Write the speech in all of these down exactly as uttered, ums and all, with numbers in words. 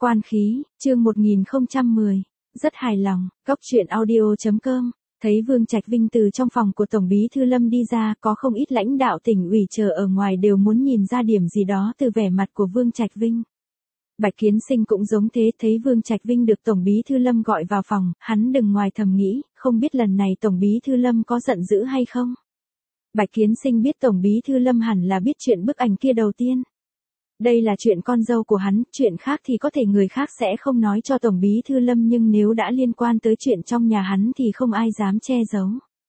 Quan khí, chương một nghìn không trăm mười. Rất hài lòng, Cóc truyện audio chấm com. Thấy Vương Trạch Vinh từ trong phòng của Tổng bí thư Lâm đi ra, có không ít lãnh đạo tỉnh ủy chờ ở ngoài đều muốn nhìn ra điểm gì đó từ vẻ mặt của Vương Trạch Vinh. Bạch Kiến Sinh cũng giống thế, thấy Vương Trạch Vinh được Tổng bí thư Lâm gọi vào phòng, hắn đừng ngoài thầm nghĩ, không biết lần này Tổng bí thư Lâm có giận dữ hay không. Bạch Kiến Sinh biết Tổng bí thư Lâm hẳn là biết chuyện bức ảnh kia đầu tiên. Đây là chuyện con dâu của hắn, chuyện khác thì có thể người khác sẽ không nói cho Tổng bí thư Lâm, nhưng nếu đã liên quan tới chuyện trong nhà hắn thì không ai dám che giấu.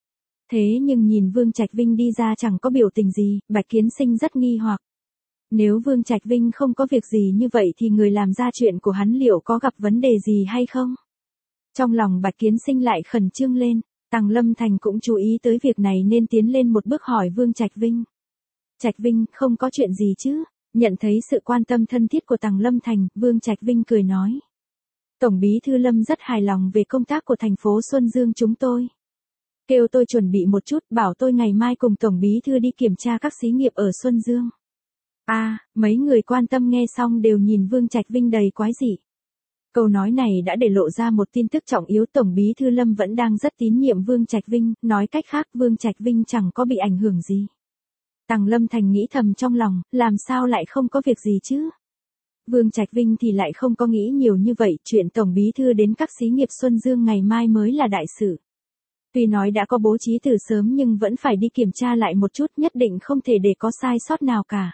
Thế nhưng nhìn Vương Trạch Vinh đi ra chẳng có biểu tình gì, Bạch Kiến Sinh rất nghi hoặc. Nếu Vương Trạch Vinh không có việc gì như vậy thì người làm ra chuyện của hắn liệu có gặp vấn đề gì hay không? Trong lòng Bạch Kiến Sinh lại khẩn trương lên, Tằng Lâm Thành cũng chú ý tới việc này nên tiến lên một bước hỏi Vương Trạch Vinh. Trạch Vinh, không có chuyện gì chứ? Nhận thấy sự quan tâm thân thiết của Tằng Lâm Thành, Vương Trạch Vinh cười nói. Tổng bí thư Lâm rất hài lòng về công tác của thành phố Xuân Dương chúng tôi. Kêu tôi chuẩn bị một chút, bảo tôi ngày mai cùng Tổng bí thư đi kiểm tra các xí nghiệp ở Xuân Dương. A, à, mấy người quan tâm nghe xong đều nhìn Vương Trạch Vinh đầy quái dị. Câu nói này đã để lộ ra một tin tức trọng yếu, Tổng bí thư Lâm vẫn đang rất tín nhiệm Vương Trạch Vinh, nói cách khác Vương Trạch Vinh chẳng có bị ảnh hưởng gì. Tằng Lâm Thành nghĩ thầm trong lòng, làm sao lại không có việc gì chứ? Vương Trạch Vinh thì lại không có nghĩ nhiều như vậy, chuyện Tổng bí thư đến các xí nghiệp Xuân Dương ngày mai mới là đại sự. Tuy nói đã có bố trí từ sớm nhưng vẫn phải đi kiểm tra lại một chút, nhất định không thể để có sai sót nào cả.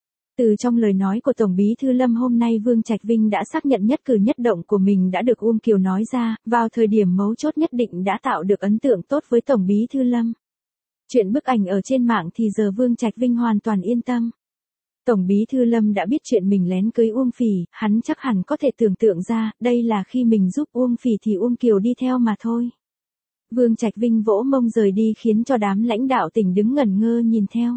Từ trong lời nói của Tổng bí thư Lâm hôm nay, Vương Trạch Vinh đã xác nhận nhất cử nhất động của mình đã được Uông Kiều nói ra, vào thời điểm mấu chốt nhất định đã tạo được ấn tượng tốt với Tổng bí thư Lâm. Chuyện bức ảnh ở trên mạng thì giờ Vương Trạch Vinh hoàn toàn yên tâm. Tổng bí thư Lâm đã biết chuyện mình lén cưới Uông Phỉ, hắn chắc hẳn có thể tưởng tượng ra, đây là khi mình giúp Uông Phỉ thì Uông Kiều đi theo mà thôi. Vương Trạch Vinh vỗ mông rời đi khiến cho đám lãnh đạo tỉnh đứng ngẩn ngơ nhìn theo.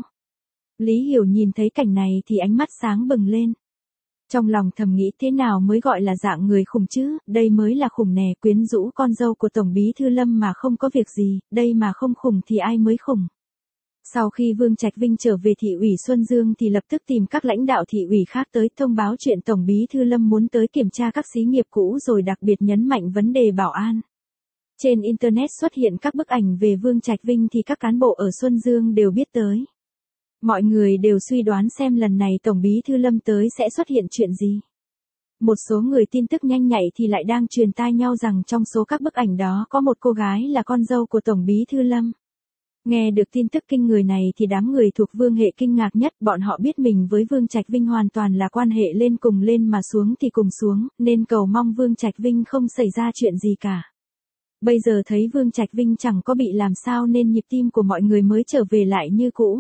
Lý Hiểu nhìn thấy cảnh này thì ánh mắt sáng bừng lên. Trong lòng thầm nghĩ thế nào mới gọi là dạng người khủng chứ, đây mới là khủng nè, quyến rũ con dâu của Tổng bí thư Lâm mà không có việc gì, đây mà không khủng thì ai mới khủng. Sau khi Vương Trạch Vinh trở về thị ủy Xuân Dương thì lập tức tìm các lãnh đạo thị ủy khác tới thông báo chuyện Tổng bí thư Lâm muốn tới kiểm tra các xí nghiệp cũ, rồi đặc biệt nhấn mạnh vấn đề bảo an. Trên Internet xuất hiện các bức ảnh về Vương Trạch Vinh thì các cán bộ ở Xuân Dương đều biết tới. Mọi người đều suy đoán xem lần này Tổng bí thư Lâm tới sẽ xuất hiện chuyện gì. Một số người tin tức nhanh nhạy thì lại đang truyền tai nhau rằng trong số các bức ảnh đó có một cô gái là con dâu của Tổng bí thư Lâm. Nghe được tin tức kinh người này thì đám người thuộc Vương hệ kinh ngạc nhất, bọn họ biết mình với Vương Trạch Vinh hoàn toàn là quan hệ lên cùng lên mà xuống thì cùng xuống, nên cầu mong Vương Trạch Vinh không xảy ra chuyện gì cả. Bây giờ thấy Vương Trạch Vinh chẳng có bị làm sao nên nhịp tim của mọi người mới trở về lại như cũ.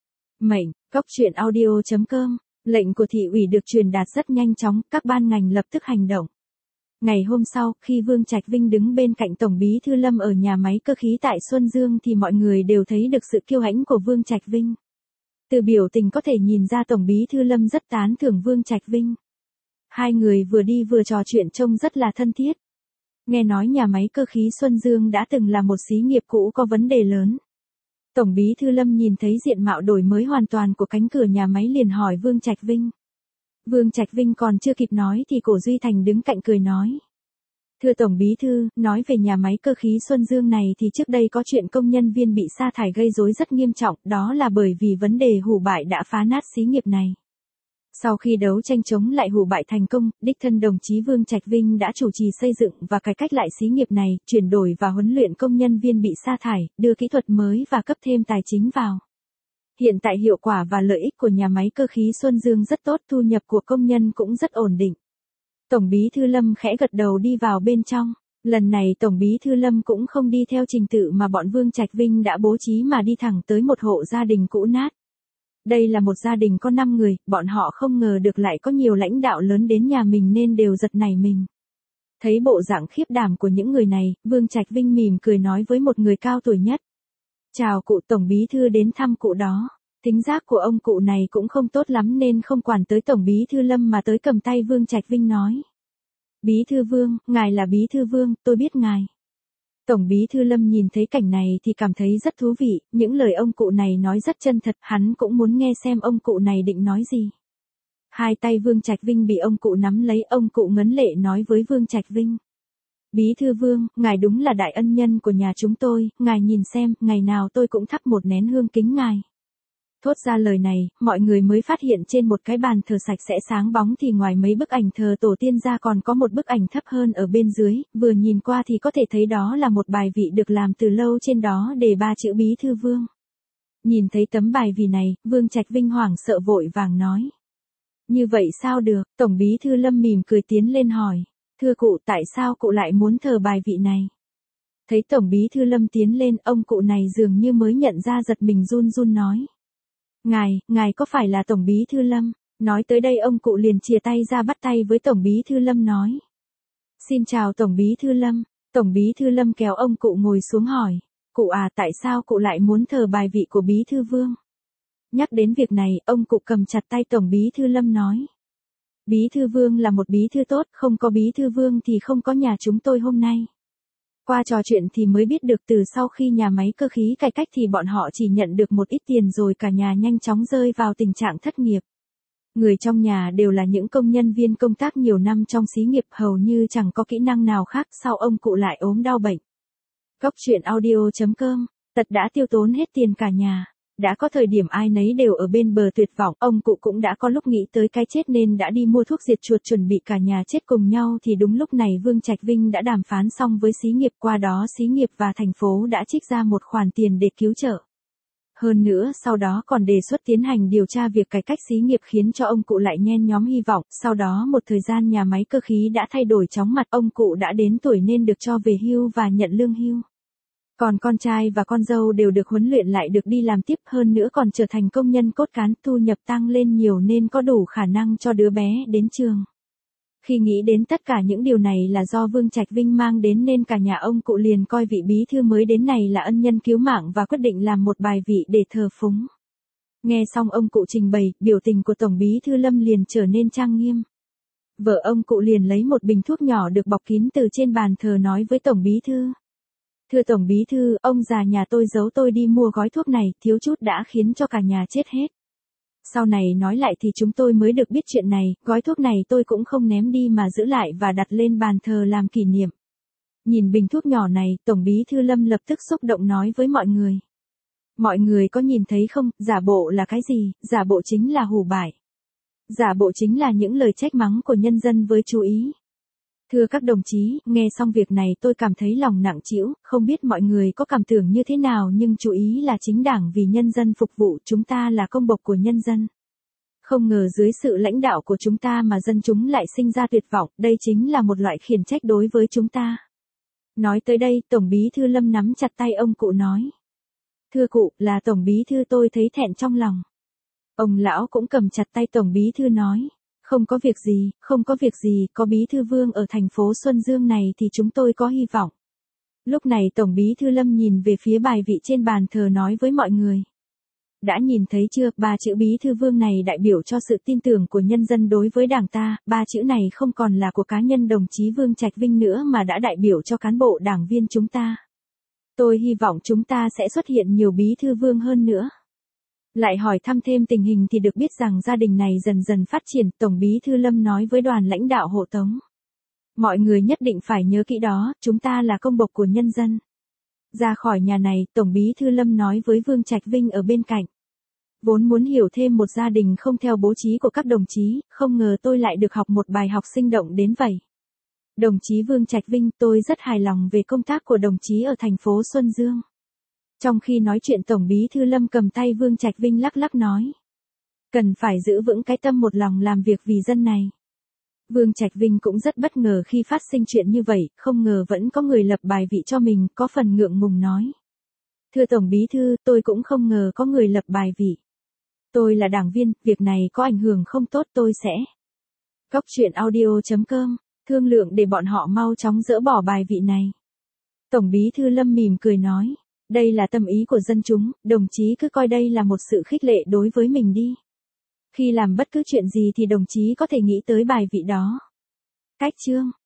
Mệnh, Cóc truyện audio chấm com. Lệnh của thị ủy được truyền đạt rất nhanh chóng, các ban ngành lập tức hành động. Ngày hôm sau, khi Vương Trạch Vinh đứng bên cạnh Tổng bí thư Lâm ở nhà máy cơ khí tại Xuân Dương thì mọi người đều thấy được sự kiêu hãnh của Vương Trạch Vinh. Từ biểu tình có thể nhìn ra Tổng bí thư Lâm rất tán thưởng Vương Trạch Vinh. Hai người vừa đi vừa trò chuyện trông rất là thân thiết. Nghe nói nhà máy cơ khí Xuân Dương đã từng là một xí nghiệp cũ có vấn đề lớn. Tổng bí thư Lâm nhìn thấy diện mạo đổi mới hoàn toàn của cánh cửa nhà máy liền hỏi Vương Trạch Vinh. Vương Trạch Vinh còn chưa kịp nói thì Cổ Duy Thành đứng cạnh cười nói. Thưa Tổng bí thư, nói về nhà máy cơ khí Xuân Dương này thì trước đây có chuyện công nhân viên bị sa thải gây rối rất nghiêm trọng, đó là bởi vì vấn đề hủ bại đã phá nát xí nghiệp này. Sau khi đấu tranh chống lại hủ bại thành công, đích thân đồng chí Vương Trạch Vinh đã chủ trì xây dựng và cải cách lại xí nghiệp này, chuyển đổi và huấn luyện công nhân viên bị sa thải, đưa kỹ thuật mới và cấp thêm tài chính vào. Hiện tại hiệu quả và lợi ích của nhà máy cơ khí Xuân Dương rất tốt, thu nhập của công nhân cũng rất ổn định. Tổng bí thư Lâm khẽ gật đầu đi vào bên trong. Lần này Tổng bí thư Lâm cũng không đi theo trình tự mà bọn Vương Trạch Vinh đã bố trí mà đi thẳng tới một hộ gia đình cũ nát. Đây là một gia đình có năm người, bọn họ không ngờ được lại có nhiều lãnh đạo lớn đến nhà mình nên đều giật nảy mình. Thấy bộ dạng khiếp đảm của những người này, Vương Trạch Vinh mỉm cười nói với một người cao tuổi nhất. Chào cụ, Tổng bí thư đến thăm cụ đó. Tính giác của ông cụ này cũng không tốt lắm nên không quản tới Tổng bí thư Lâm mà tới cầm tay Vương Trạch Vinh nói. Bí thư Vương, ngài là bí thư Vương, tôi biết ngài. Tổng bí thư Lâm nhìn thấy cảnh này thì cảm thấy rất thú vị, những lời ông cụ này nói rất chân thật, hắn cũng muốn nghe xem ông cụ này định nói gì. Hai tay Vương Trạch Vinh bị ông cụ nắm lấy, ông cụ ngấn lệ nói với Vương Trạch Vinh. Bí thư Vương, ngài đúng là đại ân nhân của nhà chúng tôi, ngài nhìn xem, ngày nào tôi cũng thắp một nén hương kính ngài. Thốt ra lời này, mọi người mới phát hiện trên một cái bàn thờ sạch sẽ sáng bóng thì ngoài mấy bức ảnh thờ tổ tiên ra còn có một bức ảnh thấp hơn ở bên dưới, vừa nhìn qua thì có thể thấy đó là một bài vị được làm từ lâu, trên đó đề ba chữ Bí thư Vương. Nhìn thấy tấm bài vị này, Vương Trạch Vinh hoảng sợ vội vàng nói. Như vậy sao được, Tổng Bí thư Lâm mỉm cười tiến lên hỏi. Thưa cụ, tại sao cụ lại muốn thờ bài vị này? Thấy Tổng Bí thư Lâm tiến lên, ông cụ này dường như mới nhận ra, giật mình run run nói. Ngài, ngài có phải là Tổng Bí thư Lâm? Nói tới đây ông cụ liền chìa tay ra bắt tay với Tổng Bí thư Lâm nói. Xin chào Tổng Bí thư Lâm. Tổng Bí thư Lâm kéo ông cụ ngồi xuống hỏi. Cụ à, tại sao cụ lại muốn thờ bài vị của Bí thư Vương? Nhắc đến việc này, ông cụ cầm chặt tay Tổng Bí thư Lâm nói. Bí thư Vương là một bí thư tốt, không có Bí thư Vương thì không có nhà chúng tôi hôm nay. Qua trò chuyện thì mới biết được từ sau khi nhà máy cơ khí cải cách thì bọn họ chỉ nhận được một ít tiền rồi cả nhà nhanh chóng rơi vào tình trạng thất nghiệp. Người trong nhà đều là những công nhân viên công tác nhiều năm trong xí nghiệp, hầu như chẳng có kỹ năng nào khác, sau ông cụ lại ốm đau bệnh. Góc truyện audio chấm com, tật đã tiêu tốn hết tiền cả nhà. Đã có thời điểm ai nấy đều ở bên bờ tuyệt vọng, ông cụ cũng đã có lúc nghĩ tới cái chết nên đã đi mua thuốc diệt chuột chuẩn bị cả nhà chết cùng nhau, thì đúng lúc này Vương Trạch Vinh đã đàm phán xong với xí nghiệp, qua đó xí nghiệp và thành phố đã trích ra một khoản tiền để cứu trợ. Hơn nữa sau đó còn đề xuất tiến hành điều tra việc cải cách xí nghiệp, khiến cho ông cụ lại nhen nhóm hy vọng. Sau đó một thời gian nhà máy cơ khí đã thay đổi chóng mặt, ông cụ đã đến tuổi nên được cho về hưu và nhận lương hưu. Còn con trai và con dâu đều được huấn luyện lại được đi làm tiếp, hơn nữa còn trở thành công nhân cốt cán, thu nhập tăng lên nhiều nên có đủ khả năng cho đứa bé đến trường. Khi nghĩ đến tất cả những điều này là do Vương Trạch Vinh mang đến nên cả nhà ông cụ liền coi vị bí thư mới đến này là ân nhân cứu mạng và quyết định làm một bài vị để thờ phúng. Nghe xong ông cụ trình bày, biểu tình của Tổng Bí thư Lâm liền trở nên trang nghiêm. Vợ ông cụ liền lấy một bình thuốc nhỏ được bọc kín từ trên bàn thờ nói với Tổng Bí thư. Thưa Tổng Bí thư, ông già nhà tôi giấu tôi đi mua gói thuốc này, thiếu chút đã khiến cho cả nhà chết hết. Sau này nói lại thì chúng tôi mới được biết chuyện này, gói thuốc này tôi cũng không ném đi mà giữ lại và đặt lên bàn thờ làm kỷ niệm. Nhìn bình thuốc nhỏ này, Tổng Bí thư Lâm lập tức xúc động nói với mọi người. Mọi người có nhìn thấy không, giả bộ là cái gì? Giả bộ chính là hủ bại. Giả bộ chính là những lời trách mắng của nhân dân với chú ý. Thưa các đồng chí, nghe xong việc này tôi cảm thấy lòng nặng trĩu, không biết mọi người có cảm tưởng như thế nào, nhưng chú ý là chính đảng vì nhân dân phục vụ, chúng ta là công bộc của nhân dân. Không ngờ dưới sự lãnh đạo của chúng ta mà dân chúng lại sinh ra tuyệt vọng, đây chính là một loại khiển trách đối với chúng ta. Nói tới đây, Tổng Bí thư Lâm nắm chặt tay ông cụ nói. Thưa cụ, là Tổng Bí thư tôi thấy thẹn trong lòng. Ông lão cũng cầm chặt tay Tổng Bí thư nói. Không có việc gì, không có việc gì, có Bí thư Vương ở thành phố Xuân Dương này thì chúng tôi có hy vọng. Lúc này Tổng Bí thư Lâm nhìn về phía bài vị trên bàn thờ nói với mọi người. Đã nhìn thấy chưa, ba chữ Bí thư Vương này đại biểu cho sự tin tưởng của nhân dân đối với đảng ta, ba chữ này không còn là của cá nhân đồng chí Vương Trạch Vinh nữa mà đã đại biểu cho cán bộ đảng viên chúng ta. Tôi hy vọng chúng ta sẽ xuất hiện nhiều Bí thư Vương hơn nữa. Lại hỏi thăm thêm tình hình thì được biết rằng gia đình này dần dần phát triển, Tổng Bí thư Lâm nói với đoàn lãnh đạo hộ tống. Mọi người nhất định phải nhớ kỹ đó, chúng ta là công bộc của nhân dân. Ra khỏi nhà này, Tổng Bí thư Lâm nói với Vương Trạch Vinh ở bên cạnh. Vốn muốn hiểu thêm một gia đình không theo bố trí của các đồng chí, không ngờ tôi lại được học một bài học sinh động đến vậy. Đồng chí Vương Trạch Vinh, tôi rất hài lòng về công tác của đồng chí ở thành phố Xuân Dương. Trong khi nói chuyện Tổng Bí thư Lâm cầm tay Vương Trạch Vinh lắc lắc nói. Cần phải giữ vững cái tâm một lòng làm việc vì dân này. Vương Trạch Vinh cũng rất bất ngờ khi phát sinh chuyện như vậy, không ngờ vẫn có người lập bài vị cho mình, có phần ngượng ngùng nói. Thưa Tổng Bí thư, tôi cũng không ngờ có người lập bài vị. Tôi là đảng viên, việc này có ảnh hưởng không tốt tôi sẽ. Góc truyện audio chấm com, thương lượng để bọn họ mau chóng dỡ bỏ bài vị này. Tổng Bí thư Lâm mỉm cười nói. Đây là tâm ý của dân chúng, đồng chí cứ coi đây là một sự khích lệ đối với mình đi. Khi làm bất cứ chuyện gì thì đồng chí có thể nghĩ tới bài vị đó. Cách chương